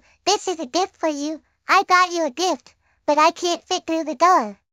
this is a gift for you. I got you a gift, but I can't fit through the door."